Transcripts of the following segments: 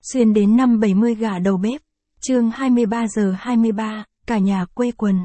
Xuyên đến năm 70 gả đầu bếp. Chương 23:23, cả nhà quây quần.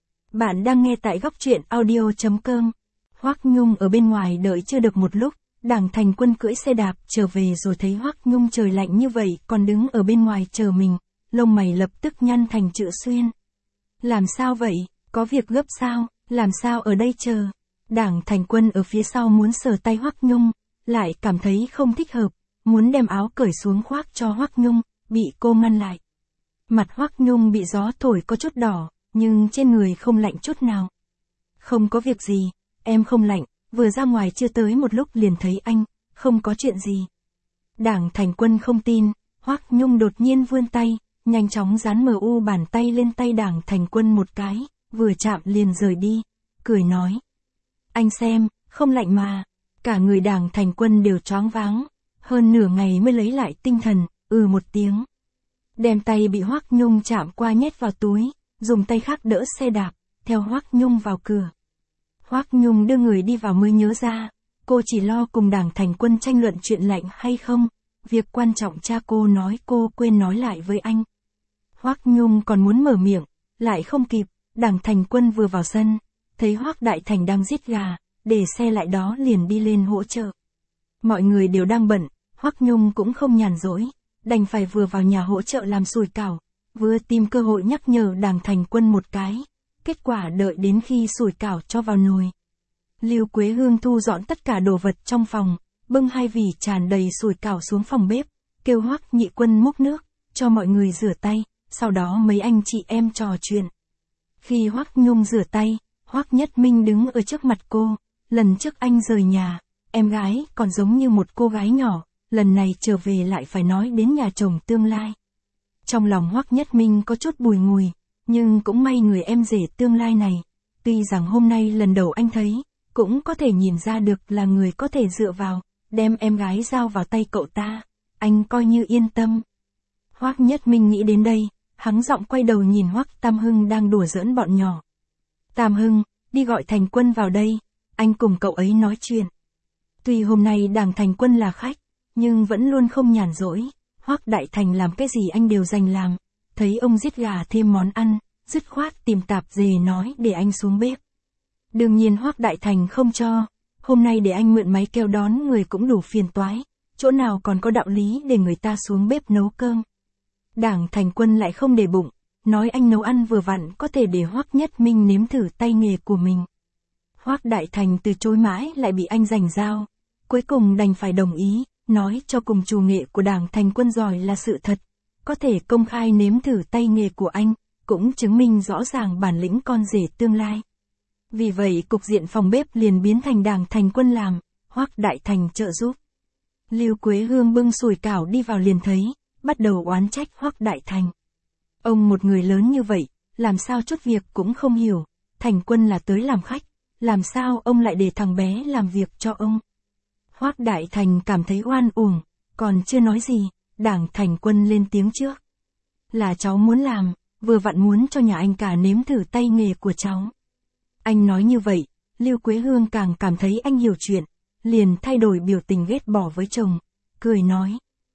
Bạn đang nghe tại góc truyện audio.com. Hoắc Nhung ở bên ngoài đợi chưa được một lúc, Đảng Thành Quân cưỡi xe đạp trở về rồi thấy Hoắc Nhung trời lạnh như vậy còn đứng ở bên ngoài chờ mình, lông mày lập tức nhăn thành chữ xuyên. Làm sao vậy, có việc gấp sao, làm sao ở đây chờ? Đảng Thành Quân ở phía sau muốn sờ tay Hoắc Nhung, lại cảm thấy không thích hợp, muốn đem áo cởi xuống khoác cho Hoắc Nhung, bị cô ngăn lại. Mặt Hoắc Nhung bị gió thổi có chút đỏ, nhưng trên người không lạnh chút nào. Không có việc gì, em không lạnh, vừa ra ngoài chưa tới một lúc liền thấy anh, không có chuyện gì. Đảng Thành Quân không tin, Hoắc Nhung đột nhiên vươn tay, nhanh chóng dán bàn tay lên tay Đảng Thành Quân một cái, vừa chạm liền rời đi, cười nói. Anh xem, không lạnh mà. Cả người Đảng Thành Quân đều choáng váng, hơn nửa ngày mới lấy lại tinh thần, một tiếng. Đem tay bị Hoắc Nhung chạm qua nhét vào túi, dùng tay khác đỡ xe đạp, theo Hoắc Nhung vào cửa. Hoắc Nhung đưa người đi vào mới nhớ ra, cô chỉ lo cùng Đảng Thành Quân tranh luận chuyện lạnh hay không, việc quan trọng cha cô nói cô quên nói lại với anh. Hoắc Nhung còn muốn mở miệng, lại không kịp, Đảng Thành Quân vừa vào sân, thấy Hoắc Đại Thành đang giết gà, để xe lại đó liền đi lên hỗ trợ. Mọi người đều đang bận, Hoắc Nhung cũng không nhàn rỗi, đành phải vừa vào nhà hỗ trợ làm sủi cảo, vừa tìm cơ hội nhắc nhở Đảng Thành Quân một cái. Kết quả đợi đến khi sủi cảo cho vào nồi. Lưu Quế Hương thu dọn tất cả đồ vật trong phòng, bưng 2 vỉ tràn đầy sủi cảo xuống phòng bếp, kêu Hoắc Nhị Quân múc nước, cho mọi người rửa tay, sau đó mấy anh chị em trò chuyện. Khi Hoắc Nhung rửa tay, Hoắc Nhất Minh đứng ở trước mặt cô, lần trước anh rời nhà, em gái còn giống như một cô gái nhỏ, lần này trở về lại phải nói đến nhà chồng tương lai. Trong lòng Hoắc Nhất Minh có chút bùi ngùi, nhưng cũng may người em rể tương lai này, tuy rằng hôm nay lần đầu anh thấy, cũng có thể nhìn ra được là người có thể dựa vào, đem em gái giao vào tay cậu ta, anh coi như yên tâm. Hoắc Nhất Minh nghĩ đến đây, hắng giọng quay đầu nhìn Hoắc Tam Hưng đang đùa giỡn bọn nhỏ. Tam Hưng, đi gọi Thành Quân vào đây, anh cùng cậu ấy nói chuyện. Tuy hôm nay Đảng Thành Quân là khách, nhưng vẫn luôn không nhàn rỗi, Hoắc Đại Thành làm cái gì anh đều dành làm, thấy ông giết gà thêm món ăn, dứt khoát tìm tạp dề nói để anh xuống bếp. Đương nhiên Hoắc Đại Thành không cho, hôm nay để anh mượn máy kêu đón người cũng đủ phiền toái, chỗ nào còn có đạo lý để người ta xuống bếp nấu cơm. Đảng Thành Quân lại không để bụng, nói anh nấu ăn vừa vặn có thể để Hoắc Nhất Minh nếm thử tay nghề của mình. Hoắc Đại Thành từ chối mãi lại bị anh giành giao, cuối cùng đành phải đồng ý, nói cho cùng chủ nghệ của Đảng Thành Quân giỏi là sự thật, có thể công khai nếm thử tay nghề của anh, cũng chứng minh rõ ràng bản lĩnh con rể tương lai. Vì vậy cục diện phòng bếp liền biến thành Đảng Thành Quân làm, Hoắc Đại Thành trợ giúp. Lưu Quế Hương bưng sủi cảo đi vào liền thấy, bắt đầu oán trách Hoắc Đại Thành. Ông một người lớn như vậy, làm sao chút việc cũng không hiểu, Thành Quân là tới làm khách, làm sao ông lại để thằng bé làm việc cho ông. Hoắc Đại Thành cảm thấy oan uổng, còn chưa nói gì, Đảng Thành Quân lên tiếng trước. Là cháu muốn làm, vừa vặn muốn cho nhà anh cả nếm thử tay nghề của cháu. Anh nói như vậy, Lưu Quế Hương càng cảm thấy anh hiểu chuyện, liền thay đổi biểu tình ghét bỏ với chồng, cười nói.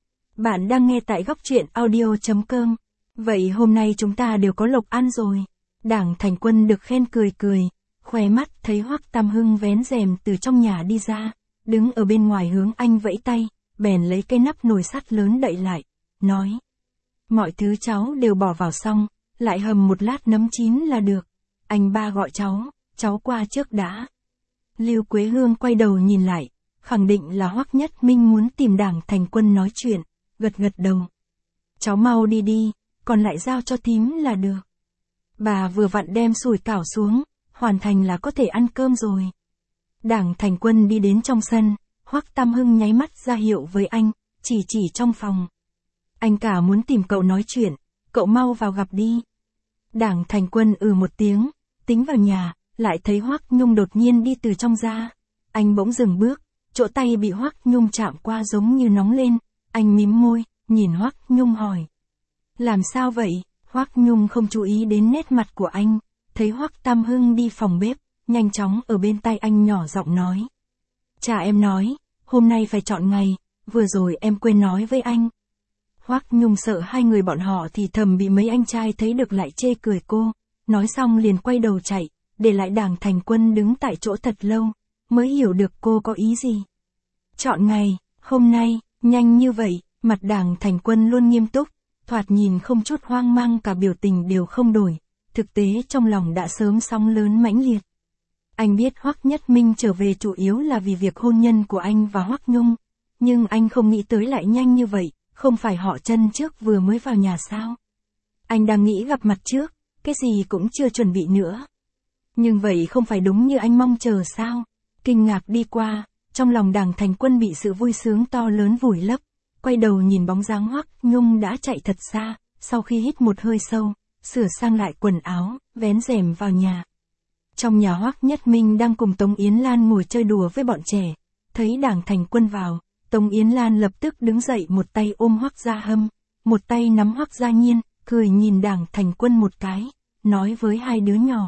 Bạn đang nghe tại góc truyện audio.com. Vậy hôm nay chúng ta đều có lộc ăn rồi. Đảng Thành Quân được khen cười cười, khóe mắt thấy Hoắc Tam Hưng vén rèm từ trong nhà đi ra, đứng ở bên ngoài hướng anh vẫy tay, bèn lấy cái nắp nồi sắt lớn đậy lại, nói. Mọi thứ cháu đều bỏ vào xong, lại hầm một lát nấm chín là được. Anh ba gọi cháu qua trước đã. Lưu Quế Hương quay đầu nhìn lại, khẳng định là Hoắc Nhất Minh muốn tìm Đảng Thành Quân nói chuyện, gật gật đầu. Cháu mau đi đi, còn lại giao cho thím là được. Bà vừa vặn đem sủi cảo xuống, hoàn thành là có thể ăn cơm rồi. Đảng Thành Quân đi đến trong sân, Hoắc Tam Hưng nháy mắt ra hiệu với anh, chỉ trong phòng. Anh cả muốn tìm cậu nói chuyện, cậu mau vào gặp đi. Đảng Thành Quân một tiếng, tính vào nhà, lại thấy Hoắc Nhung đột nhiên đi từ trong ra. Anh bỗng dừng bước, chỗ tay bị Hoắc Nhung chạm qua giống như nóng lên, anh mím môi, nhìn Hoắc Nhung hỏi. Làm sao vậy? Hoắc Nhung không chú ý đến nét mặt của anh, thấy Hoắc Tam Hưng đi phòng bếp, nhanh chóng ở bên tai anh nhỏ giọng nói. Cha em nói, hôm nay phải chọn ngày, vừa rồi em quên nói với anh. Hoắc Nhung sợ hai người bọn họ thì thầm bị mấy anh trai thấy được lại chê cười cô, nói xong liền quay đầu chạy, để lại Đàng Thành Quân đứng tại chỗ thật lâu, mới hiểu được cô có ý gì. Chọn ngày, hôm nay, nhanh như vậy, mặt Đàng Thành Quân luôn nghiêm túc, thoạt nhìn không chút hoang mang, cả biểu tình đều không đổi, thực tế trong lòng đã sớm sóng lớn mãnh liệt. Anh biết Hoắc Nhất Minh trở về chủ yếu là vì việc hôn nhân của anh và Hoắc Nhung, nhưng anh không nghĩ tới lại nhanh như vậy, không phải họ Chân trước vừa mới vào nhà sao? Anh đang nghĩ gặp mặt trước, cái gì cũng chưa chuẩn bị nữa. Nhưng vậy không phải đúng như anh mong chờ sao? Kinh ngạc đi qua, trong lòng Đàng Thành Quân bị sự vui sướng to lớn vùi lấp, quay đầu nhìn bóng dáng Hoắc Nhung đã chạy thật xa, sau khi hít một hơi sâu, sửa sang lại quần áo, vén rèm vào nhà. Trong nhà Hoắc Nhất Minh đang cùng Tống Yến Lan ngồi chơi đùa với bọn trẻ, thấy Đàng Thành Quân vào, Tống Yến Lan lập tức đứng dậy, một tay ôm Hoắc Gia Hâm, một tay nắm Hoắc Gia Nhiên, cười nhìn Đàng Thành Quân một cái, nói với hai đứa nhỏ.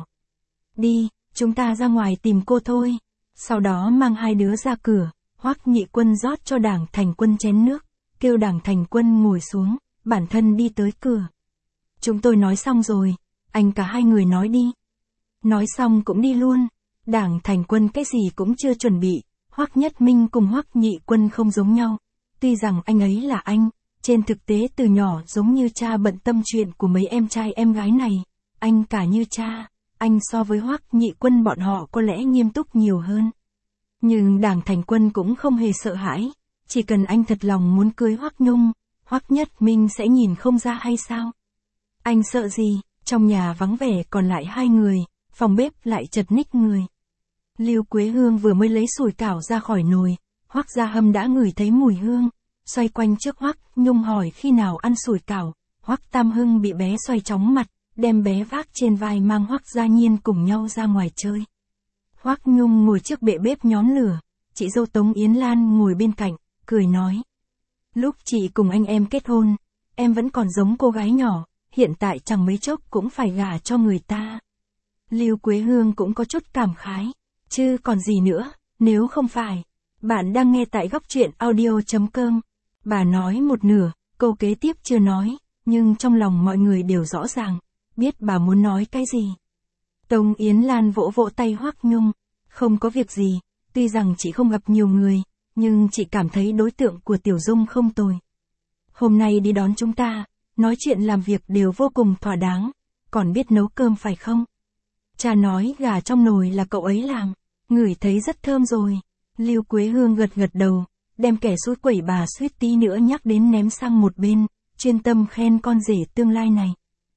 Đi, chúng ta ra ngoài tìm cô thôi. Sau đó mang hai đứa ra cửa, Hoắc Nhị Quân rót cho Đàng Thành Quân chén nước, kêu Đàng Thành Quân ngồi xuống, bản thân đi tới cửa. Chúng tôi nói xong rồi, anh cả hai người nói đi. Nói xong cũng đi luôn. Đàng Thành Quân cái gì cũng chưa chuẩn bị, Hoắc Nhất Minh cùng Hoắc Nhị Quân không giống nhau. Tuy rằng anh ấy là anh, trên thực tế từ nhỏ giống như cha bận tâm chuyện của mấy em trai em gái này, anh cả như cha, anh so với Hoắc Nhị Quân bọn họ có lẽ nghiêm túc nhiều hơn. Nhưng Đàng Thành Quân cũng không hề sợ hãi, chỉ cần anh thật lòng muốn cưới Hoắc Nhung, Hoắc Nhất Minh sẽ nhìn không ra hay sao? Anh sợ gì? Trong nhà vắng vẻ còn lại hai người, phòng bếp lại chật ních người. Lưu Quế Hương vừa mới lấy sủi cảo ra khỏi nồi, Hoắc Gia Hâm đã ngửi thấy mùi hương, xoay quanh trước Hoắc Nhung hỏi khi nào ăn sủi cảo. Hoắc Tam Hưng bị bé xoay chóng mặt, đem bé vác trên vai mang Hoắc Gia Nhiên cùng nhau ra ngoài chơi. Hoắc Nhung ngồi trước bệ bếp nhóm lửa, chị dâu Tống Yến Lan ngồi bên cạnh, cười nói. Lúc chị cùng anh em kết hôn, em vẫn còn giống cô gái nhỏ, hiện tại chẳng mấy chốc cũng phải gả cho người ta. Lưu Quế Hương cũng có chút cảm khái, chứ còn gì nữa, nếu không phải. Bạn đang nghe tại góc truyện audio.com. Bà nói một nửa, câu kế tiếp chưa nói, nhưng trong lòng mọi người đều rõ ràng, biết bà muốn nói cái gì. Tống Yến Lan vỗ vỗ tay Hoắc Nhung, không có việc gì, tuy rằng chị không gặp nhiều người, nhưng chị cảm thấy đối tượng của Tiểu Dung không tồi. Hôm nay đi đón chúng ta, nói chuyện làm việc đều vô cùng thỏa đáng, còn biết nấu cơm phải không? Cha nói gà trong nồi là cậu ấy làm, ngửi thấy rất thơm rồi. Lưu Quế Hương gật gật đầu, đem kẻ xúi quẩy bà suýt tí nữa nhắc đến ném sang một bên, chuyên tâm khen con rể tương lai này.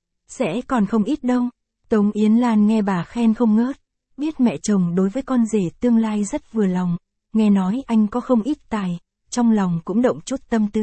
Sẽ còn không ít đâu. Tống Yến Lan nghe bà khen không ngớt, biết mẹ chồng đối với con rể tương lai rất vừa lòng, nghe nói anh có không ít tài, trong lòng cũng động chút tâm tư.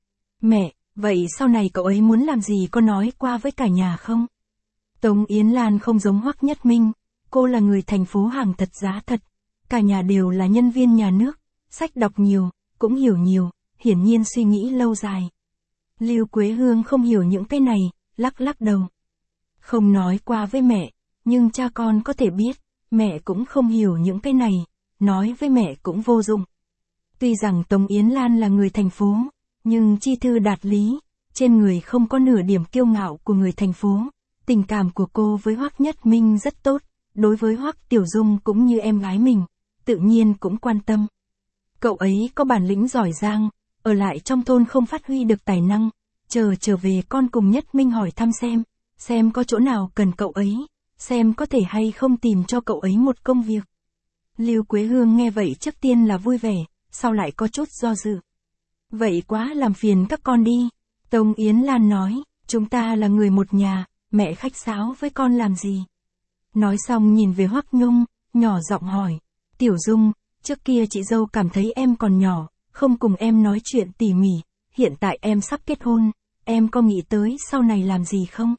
Mẹ, vậy sau này cậu ấy muốn làm gì có nói qua với cả nhà không? Tống Yến Lan không giống Hoắc Nhất Minh, cô là người thành phố hàng thật giá thật, cả nhà đều là nhân viên nhà nước, sách đọc nhiều, cũng hiểu nhiều, hiển nhiên suy nghĩ lâu dài. Lưu Quế Hương không hiểu những cái này, lắc lắc đầu. Không nói qua với mẹ, nhưng cha con có thể biết, mẹ cũng không hiểu những cái này, nói với mẹ cũng vô dụng. Tuy rằng Tống Yến Lan là người thành phố, nhưng chi thư đạt lý, trên người không có nửa điểm kiêu ngạo của người thành phố. Tình cảm của cô với Hoắc Nhất Minh rất tốt, đối với Hoắc Tiểu Dung cũng như em gái mình, tự nhiên cũng quan tâm. Cậu ấy có bản lĩnh giỏi giang, ở lại trong thôn không phát huy được tài năng, trở về con cùng Nhất Minh hỏi thăm xem có chỗ nào cần cậu ấy, xem có thể hay không tìm cho cậu ấy một công việc. Lưu Quế Hương nghe vậy trước tiên là vui vẻ, sau lại có chút do dự. Vậy quá làm phiền các con đi. Tống Yến Lan nói, chúng ta là người một nhà, mẹ khách sáo với con làm gì? Nói xong nhìn về Hoắc Nhung, nhỏ giọng hỏi, Tiểu Dung, trước kia chị dâu cảm thấy em còn nhỏ, không cùng em nói chuyện tỉ mỉ, hiện tại em sắp kết hôn, em có nghĩ tới sau này làm gì không?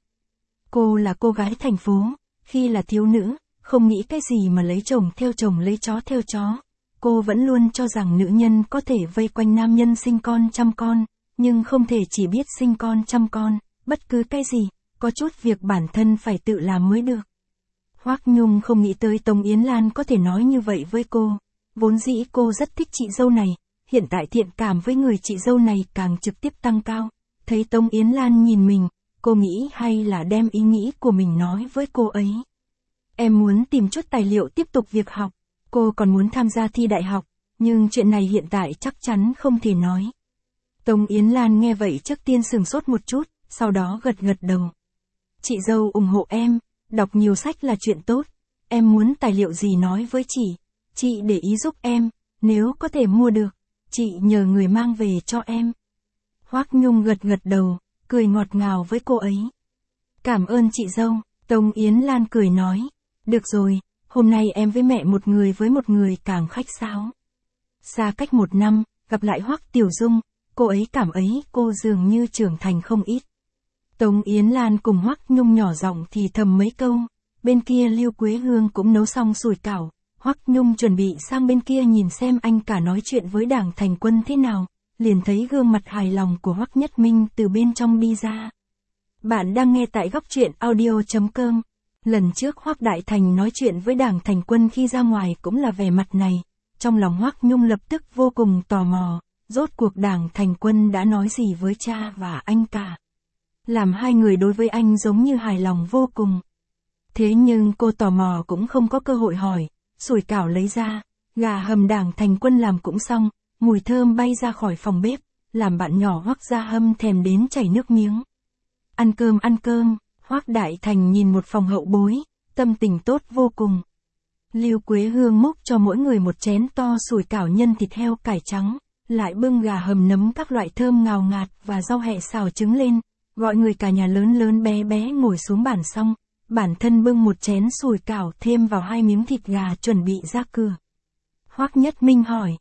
Cô là cô gái thành phố, khi là thiếu nữ, không nghĩ cái gì mà lấy chồng theo chồng lấy chó theo chó. Cô vẫn luôn cho rằng nữ nhân có thể vây quanh nam nhân sinh con chăm con, nhưng không thể chỉ biết sinh con chăm con, bất cứ cái gì, có chút việc bản thân phải tự làm mới được. Hoắc Nhung không nghĩ tới Tống Yến Lan có thể nói như vậy với cô, vốn dĩ cô rất thích chị dâu này, hiện tại thiện cảm với người chị dâu này càng trực tiếp tăng cao, Thấy Tống Yến Lan nhìn mình, cô nghĩ hay là đem ý nghĩ của mình nói với cô ấy. Em muốn tìm chút tài liệu tiếp tục việc học, cô còn muốn tham gia thi đại học, nhưng chuyện này hiện tại chắc chắn không thể nói. Tống Yến Lan nghe vậy trước tiên sửng sốt một chút, sau đó gật gật đầu. Chị dâu ủng hộ em, đọc nhiều sách là chuyện tốt, em muốn tài liệu gì nói với chị để ý giúp em, nếu có thể mua được, chị nhờ người mang về cho em. Hoắc Nhung gật gật đầu, cười ngọt ngào với cô ấy. Cảm ơn chị dâu, Tống Yến Lan cười nói. Được rồi, hôm nay em với mẹ một người với một người càng khách sáo. Xa cách 1 năm, gặp lại Hoắc Tiểu Dung, cô ấy cảm ấy cô dường như trưởng thành không ít. Tống Yến Lan cùng Hoắc Nhung nhỏ giọng thì thầm mấy câu, bên kia Lưu Quế Hương cũng nấu xong sủi cảo, Hoắc Nhung chuẩn bị sang bên kia nhìn xem anh cả nói chuyện với Đảng Thành Quân thế nào, liền thấy gương mặt hài lòng của Hoắc Nhất Minh từ bên trong đi ra. Bạn đang nghe tại góc truyện audio.com. Lần trước Hoắc Đại Thành nói chuyện với Đảng Thành Quân khi ra ngoài cũng là vẻ mặt này, trong lòng Hoắc Nhung lập tức vô cùng tò mò, rốt cuộc Đảng Thành Quân đã nói gì với cha và anh cả. Làm hai người đối với anh giống như hài lòng vô cùng. Thế nhưng cô tò mò cũng không có cơ hội hỏi, sủi cảo lấy ra, gà hầm Đảng Thành Quân làm cũng xong, mùi thơm bay ra khỏi phòng bếp, làm bạn nhỏ Hoắc Gia Hâm thèm đến chảy nước miếng. Ăn cơm, Hoắc Đại Thành nhìn một phòng hậu bối, tâm tình tốt vô cùng. Lưu Quế Hương múc cho mỗi người một chén to sủi cảo nhân thịt heo cải trắng, lại bưng gà hầm nấm các loại thơm ngào ngạt và rau hẹ xào trứng lên, gọi người cả nhà lớn lớn bé bé ngồi xuống bàn xong, bản thân bưng một chén sủi cảo thêm vào 2 miếng thịt gà chuẩn bị ra cửa. Hoắc Nhất Minh hỏi,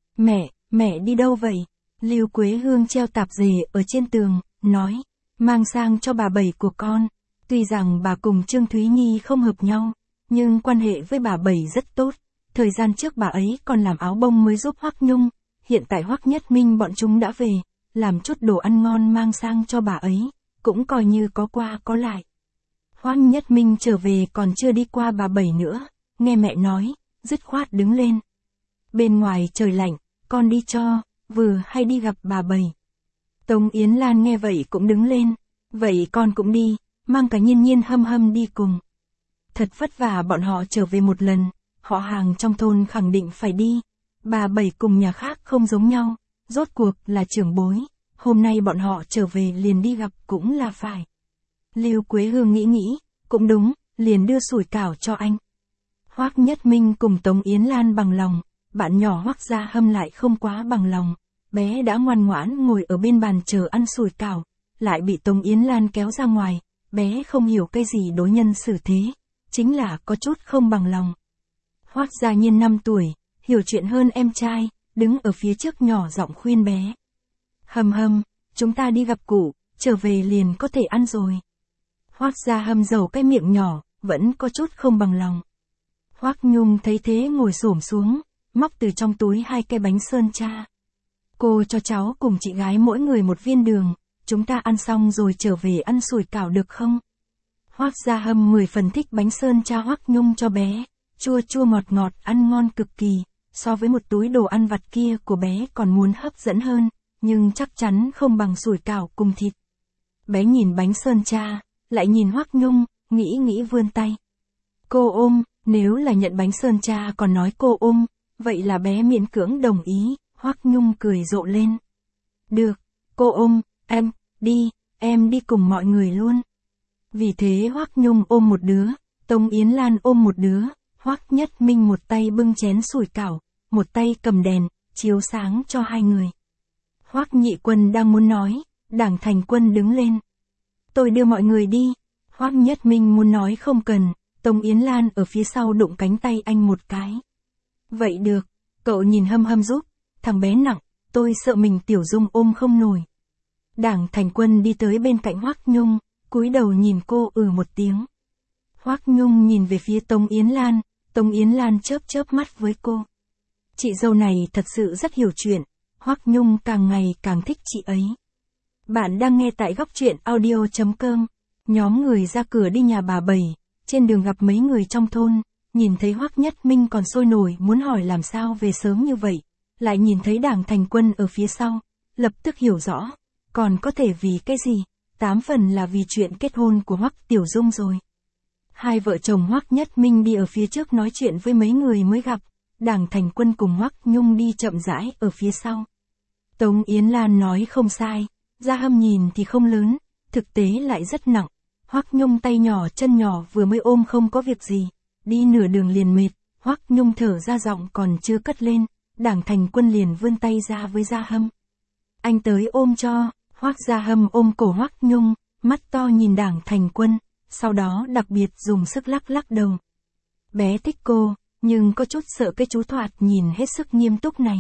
mẹ đi đâu vậy? Lưu Quế Hương treo tạp dề ở trên tường, nói, mang sang cho bà Bảy của con. Tuy rằng bà cùng Trương Thúy Nhi không hợp nhau, nhưng quan hệ với bà Bảy rất tốt. Thời gian trước bà ấy còn làm áo bông mới giúp Hoắc Nhung, hiện tại Hoắc Nhất Minh bọn chúng đã về, làm chút đồ ăn ngon mang sang cho bà ấy, cũng coi như có qua có lại. Hoắc Nhất Minh trở về còn chưa đi qua bà Bảy nữa, nghe mẹ nói, dứt khoát đứng lên. Bên ngoài trời lạnh, con đi cho, vừa hay đi gặp bà Bảy. Tống Yến Lan nghe vậy cũng đứng lên, vậy con cũng đi, mang cả Nhiên Nhiên Hâm Hâm đi cùng. Thật vất vả bọn họ trở về một lần, họ hàng trong thôn khẳng định phải đi. Bà Bảy cùng nhà khác không giống nhau, rốt cuộc là trưởng bối, hôm nay bọn họ trở về liền đi gặp cũng là phải. Lưu Quế Hương nghĩ, cũng đúng, liền đưa sủi cảo cho anh. Hoắc Nhất Minh cùng Tống Yến Lan bằng lòng, bạn nhỏ Hoắc Gia Hâm lại không quá bằng lòng, bé đã ngoan ngoãn ngồi ở bên bàn chờ ăn sủi cảo, lại bị Tống Yến Lan kéo ra ngoài, bé không hiểu cái gì đối nhân xử thế, chính là có chút không bằng lòng. Hoắc Gia Nhiên 5 tuổi, hiểu chuyện hơn em trai, đứng ở phía trước nhỏ giọng khuyên bé. Hâm, chúng ta đi gặp cụ, trở về liền có thể ăn rồi. Hoắc Gia Hâm dầu cái miệng nhỏ, vẫn có chút không bằng lòng. Hoắc Nhung thấy thế ngồi xổm xuống, móc từ trong túi 2 cái bánh sơn tra. Cô cho cháu cùng chị gái mỗi người một viên đường, chúng ta ăn xong rồi trở về ăn sủi cảo được không? Hoắc Gia Hâm 10 phần thích bánh sơn tra Hoắc Nhung cho bé, chua chua ngọt ngọt ăn ngon cực kỳ, so với một túi đồ ăn vặt kia của bé còn muốn hấp dẫn hơn, nhưng chắc chắn không bằng sủi cảo cùng thịt. Bé nhìn bánh sơn tra, lại nhìn Hoắc Nhung, nghĩ vươn tay. Cô ôm, nếu là nhận bánh sơn tra còn nói cô ôm, vậy là bé miễn cưỡng đồng ý, Hoắc Nhung cười rộ lên. Được, cô ôm, em đi cùng mọi người luôn. Vì thế Hoắc Nhung ôm một đứa, Tống Yến Lan ôm một đứa, Hoắc Nhất Minh một tay bưng chén sủi cảo, một tay cầm đèn, chiếu sáng cho hai người. Hoắc Nhị Quân đang muốn nói, Đảng Thành Quân đứng lên. Tôi đưa mọi người đi. Hoắc Nhất Minh muốn nói không cần, Tống Yến Lan ở phía sau đụng cánh tay anh một cái. Vậy được, cậu nhìn Hâm giúp, thằng bé nặng, tôi sợ mình Tiểu Dung ôm không nổi. Đảng Thành Quân đi tới bên cạnh Hoắc Nhung, cúi đầu nhìn cô một tiếng. Hoắc Nhung nhìn về phía Tống Yến Lan chớp mắt với cô. Chị dâu này thật sự rất hiểu chuyện, Hoắc Nhung càng ngày càng thích chị ấy. Bạn đang nghe tại góc truyện audio.com. Nhóm người ra cửa đi nhà bà Bảy, trên đường gặp mấy người trong thôn, nhìn thấy Hoắc Nhất Minh còn sôi nổi muốn hỏi làm sao về sớm như vậy, lại nhìn thấy Đảng Thành Quân ở phía sau, lập tức hiểu rõ, còn có thể vì cái gì? 8 phần là vì chuyện kết hôn của Hoắc Tiểu Dung rồi. Hai vợ chồng Hoắc Nhất Minh đi ở phía trước nói chuyện với mấy người mới gặp, Đảng Thành Quân cùng Hoắc Nhung đi chậm rãi ở phía sau. Tống Yến Lan nói không sai, Gia Hâm nhìn thì không lớn, thực tế lại rất nặng. Hoắc Nhung tay nhỏ chân nhỏ vừa mới ôm không có việc gì, đi nửa đường liền mệt, Hoắc Nhung thở ra giọng còn chưa cất lên, Đảng Thành Quân liền vươn tay ra với Gia Hâm. Anh tới ôm cho. Hoắc Gia Hâm ôm cổ Hoắc Nhung, mắt to nhìn Đảng Thành Quân, sau đó đặc biệt dùng sức lắc lắc đầu. Bé thích cô, nhưng có chút sợ cái chú thoạt nhìn hết sức nghiêm túc này.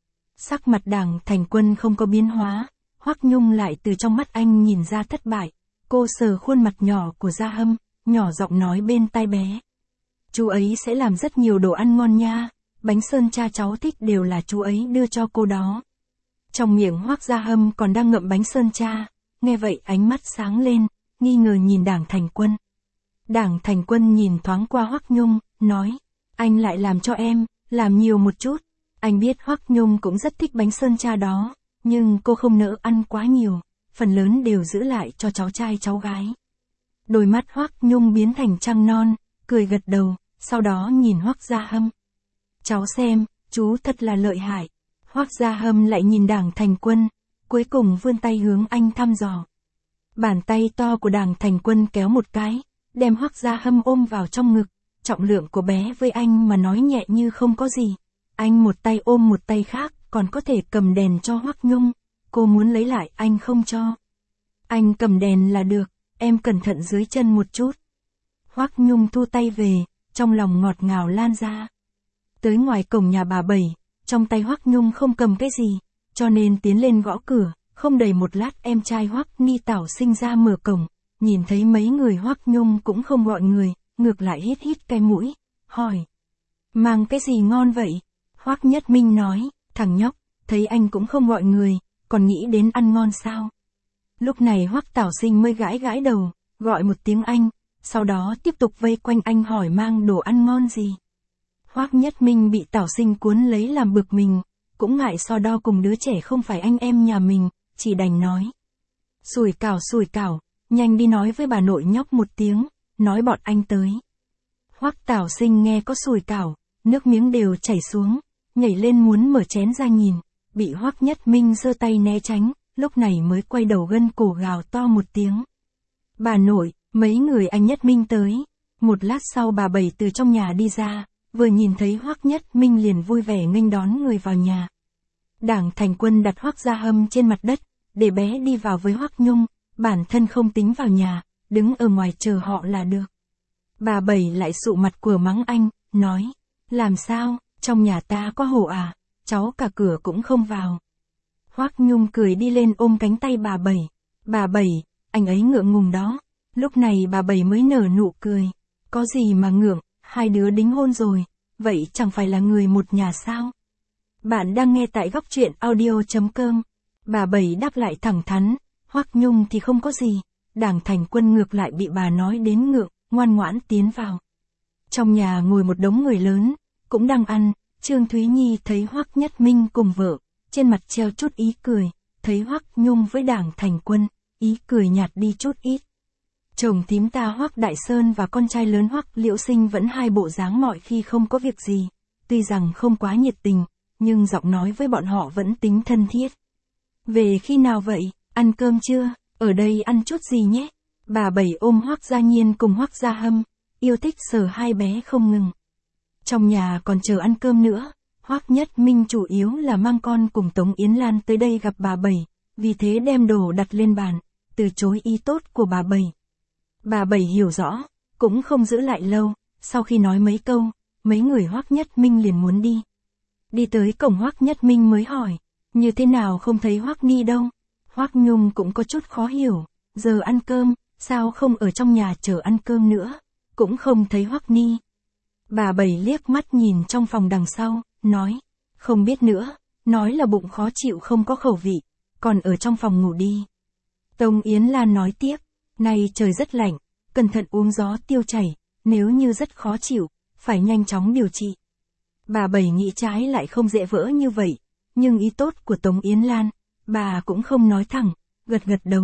Sắc mặt Đảng Thành Quân không có biến hóa, Hoắc Nhung lại từ trong mắt anh nhìn ra thất bại. Cô sờ khuôn mặt nhỏ của Gia Hâm, nhỏ giọng nói bên tai bé. Chú ấy sẽ làm rất nhiều đồ ăn ngon nha, bánh sơn cha cháu thích đều là chú ấy đưa cho cô đó. Trong miệng Hoắc Gia Hâm còn đang ngậm bánh sơn cha, nghe vậy ánh mắt sáng lên, nghi ngờ nhìn Đảng Thành Quân. Đảng Thành Quân nhìn thoáng qua Hoắc Nhung, nói, anh lại làm cho em, làm nhiều một chút. Anh biết Hoắc Nhung cũng rất thích bánh sơn cha đó, nhưng cô không nỡ ăn quá nhiều, phần lớn đều giữ lại cho cháu trai cháu gái. Đôi mắt Hoắc Nhung biến thành trăng non, cười gật đầu, sau đó nhìn Hoắc Gia Hâm. Cháu xem, chú thật là lợi hại. Hoắc Gia Hâm lại nhìn Đảng Thành Quân, cuối cùng vươn tay hướng anh thăm dò. Bàn tay to của Đảng Thành Quân kéo một cái, đem Hoắc Gia Hâm ôm vào trong ngực, trọng lượng của bé với anh mà nói nhẹ như không có gì. Anh một tay ôm một tay khác, còn có thể cầm đèn cho Hoắc Nhung, cô muốn lấy lại anh không cho. Anh cầm đèn là được, em cẩn thận dưới chân một chút. Hoắc Nhung thu tay về, trong lòng ngọt ngào lan ra. Tới ngoài cổng nhà bà Bảy, trong tay Hoắc Nhung không cầm cái gì, cho nên tiến lên gõ cửa, không đầy một lát em trai Hoắc Ni Tảo sinh ra mở cổng, nhìn thấy mấy người Hoắc Nhung cũng không gọi người, ngược lại hít hít cái mũi, hỏi. Mang cái gì ngon vậy? Hoắc Nhất Minh nói, thằng nhóc, thấy anh cũng không gọi người, còn nghĩ đến ăn ngon sao? Lúc này Hoắc Tảo Sinh mới gãi gãi đầu, gọi một tiếng anh, sau đó tiếp tục vây quanh anh hỏi mang đồ ăn ngon gì. Hoắc Nhất Minh bị Tảo Sinh cuốn lấy làm bực mình, cũng ngại so đo cùng đứa trẻ không phải anh em nhà mình, chỉ đành nói. Sủi cảo, nhanh đi nói với bà nội nhóc một tiếng, nói bọn anh tới. Hoắc Tảo Sinh nghe có sủi cảo, nước miếng đều chảy xuống, nhảy lên muốn mở chén ra nhìn, bị Hoắc Nhất Minh giơ tay né tránh, lúc này mới quay đầu gân cổ gào to một tiếng. Bà nội, mấy người anh Nhất Minh tới. Một lát sau bà Bảy từ trong nhà đi ra, vừa nhìn thấy Hoắc Nhất Minh liền vui vẻ nghênh đón người vào nhà. Đảng Thành Quân đặt Hoắc Gia Hâm trên mặt đất, để bé đi vào với Hoắc Nhung, bản thân không tính vào nhà, đứng ở ngoài chờ họ là được. Bà Bảy lại sụ mặt của mắng anh, nói, làm sao, trong nhà ta có hổ à, cháu cả cửa cũng không vào. Hoắc Nhung cười đi lên ôm cánh tay bà Bảy. Bà Bảy, anh ấy ngượng ngùng đó. Lúc này bà Bảy mới nở nụ cười. Có gì mà ngượng, hai đứa đính hôn rồi, vậy chẳng phải là người một nhà sao? Bạn đang nghe tại góc truyện audio.com. Bà Bảy đáp lại thẳng thắn, Hoắc Nhung thì không có gì. Đảng Thành Quân ngược lại bị bà nói đến ngượng, ngoan ngoãn tiến vào. Trong nhà ngồi một đống người lớn, cũng đang ăn, Trương Thúy Nhi thấy Hoắc Nhất Minh cùng vợ, trên mặt treo chút ý cười, thấy Hoắc Nhung với Đảng Thành Quân, ý cười nhạt đi chút ít. Chồng thím ta Hoắc Đại Sơn và con trai lớn Hoắc Liễu Sinh vẫn hai bộ dáng mọi khi không có việc gì, tuy rằng không quá nhiệt tình, nhưng giọng nói với bọn họ vẫn tính thân thiết. Về khi nào vậy, ăn cơm chưa, ở đây ăn chút gì nhé. Bà Bảy ôm Hoắc Gia Nhiên cùng Hoắc Gia Hâm, yêu thích sờ hai bé không ngừng. Trong nhà còn chờ ăn cơm nữa, Hoắc Nhất Minh chủ yếu là mang con cùng Tống Yến Lan tới đây gặp bà Bảy, vì thế đem đồ đặt lên bàn, từ chối ý tốt của bà Bảy. Bà Bảy hiểu rõ, cũng không giữ lại lâu, sau khi nói mấy câu, mấy người Hoắc Nhất Minh liền muốn đi. Đi tới cổng Hoắc Nhất Minh mới hỏi, như thế nào không thấy Hoắc Ni đâu? Hoắc Nhung cũng có chút khó hiểu, giờ ăn cơm, sao không ở trong nhà chờ ăn cơm nữa, cũng không thấy Hoắc Ni. Bà Bảy liếc mắt nhìn trong phòng đằng sau, nói, không biết nữa, nói là bụng khó chịu không có khẩu vị, còn ở trong phòng ngủ đi. Tống Yến Lan nói tiếp, nay trời rất lạnh, cẩn thận uống gió tiêu chảy, nếu như rất khó chịu, phải nhanh chóng điều trị. Bà Bảy nghĩ trái lại không dễ vỡ như vậy, nhưng ý tốt của Tống Yến Lan, bà cũng không nói thẳng, gật gật đầu.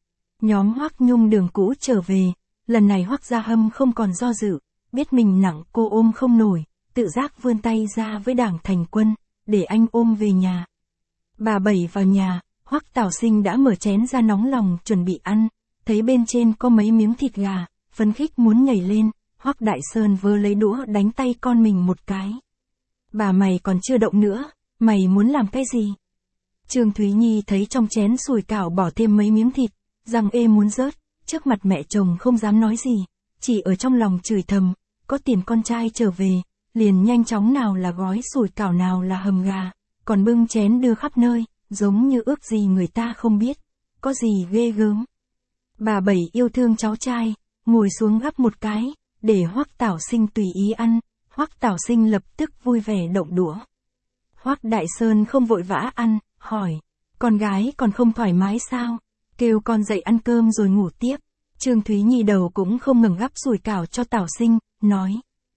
Nhóm Hoắc Nhung đường cũ trở về, lần này Hoắc Gia Hâm không còn do dự, biết mình nặng cô ôm không nổi, tự giác vươn tay ra với Đảng Thành Quân, để anh ôm về nhà. Bà Bảy vào nhà, Hoắc Tảo Sinh đã mở chén ra nóng lòng chuẩn bị ăn, thấy bên trên có mấy miếng thịt gà, phấn khích muốn nhảy lên, Hoắc Đại Sơn vơ lấy đũa đánh tay con mình một cái. Bà mày còn chưa động nữa, mày muốn làm cái gì? Trương Thúy Nhi thấy trong chén sủi cảo bỏ thêm mấy miếng thịt, răng ê muốn rớt, trước mặt mẹ chồng không dám nói gì, chỉ ở trong lòng chửi thầm, có tiền con trai trở về, liền nhanh chóng nào là gói sủi cảo nào là hầm gà, còn bưng chén đưa khắp nơi, giống như ước gì người ta không biết, có gì ghê gớm. Bà Bảy yêu thương cháu trai, ngồi xuống gắp một cái, để Hoắc Tảo Sinh tùy ý ăn, Hoắc Tảo Sinh lập tức vui vẻ động đũa. Hoắc Đại Sơn không vội vã ăn, hỏi, con gái còn không thoải mái sao? Kêu con dậy ăn cơm rồi ngủ tiếp. Trương Thúy Nhi đầu cũng không ngừng gắp sủi cảo cho Tảo Sinh, nói.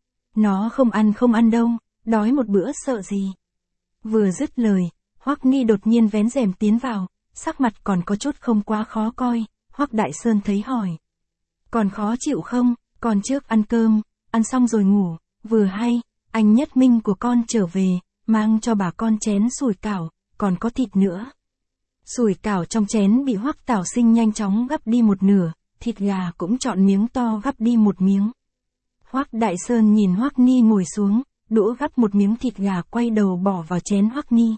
Nó không ăn đâu, đói một bữa sợ gì. Vừa dứt lời, Hoắc Nghi đột nhiên vén rèm tiến vào, sắc mặt còn có chút không quá khó coi, Hoắc Đại Sơn thấy hỏi. Còn khó chịu không, con trước ăn cơm, ăn xong rồi ngủ, vừa hay, anh Nhất Minh của con trở về, mang cho bà con chén sủi cảo, còn có thịt nữa. Sủi cảo trong chén bị Hoắc Tảo Sinh nhanh chóng gắp đi một nửa, thịt gà cũng chọn miếng to gắp đi một miếng. Hoắc Đại Sơn nhìn Hoắc Ni ngồi xuống, đũa gắp một miếng thịt gà quay đầu bỏ vào chén Hoắc Ni.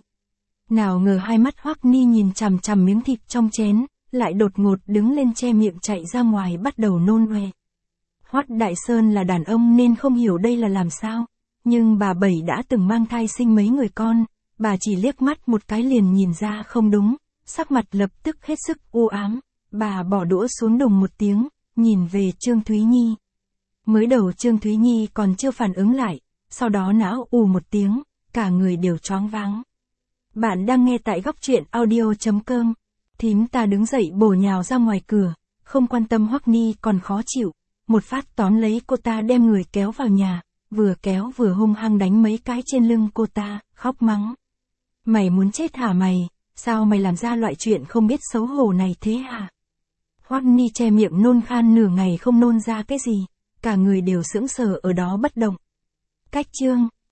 Nào ngờ hai mắt Hoắc Ni nhìn chằm chằm miếng thịt trong chén, lại đột ngột đứng lên che miệng chạy ra ngoài bắt đầu nôn ọe. Hoắc Đại Sơn là đàn ông nên không hiểu đây là làm sao, nhưng bà Bảy đã từng mang thai sinh mấy người con, bà chỉ liếc mắt một cái liền nhìn ra không đúng, sắc mặt lập tức hết sức u ám, bà bỏ đũa xuống đùng một tiếng, nhìn về Trương Thúy Nhi. Mới đầu Trương Thúy Nhi còn chưa phản ứng lại, sau đó não ù một tiếng, cả người đều choáng váng. Bạn đang nghe tại góc truyện audio.com. Thím ta đứng dậy bổ nhào ra ngoài cửa, không quan tâm Hoắc Ni còn khó chịu, một phát tóm lấy cô ta đem người kéo vào nhà, vừa kéo vừa hung hăng đánh mấy cái trên lưng cô ta, khóc mắng. Mày muốn chết hả mày, sao mày làm ra loại chuyện không biết xấu hổ này thế hả? Hoắc Ni che miệng nôn khan nửa ngày không nôn ra cái gì, cả người đều sững sờ ở đó bất động. Cách chương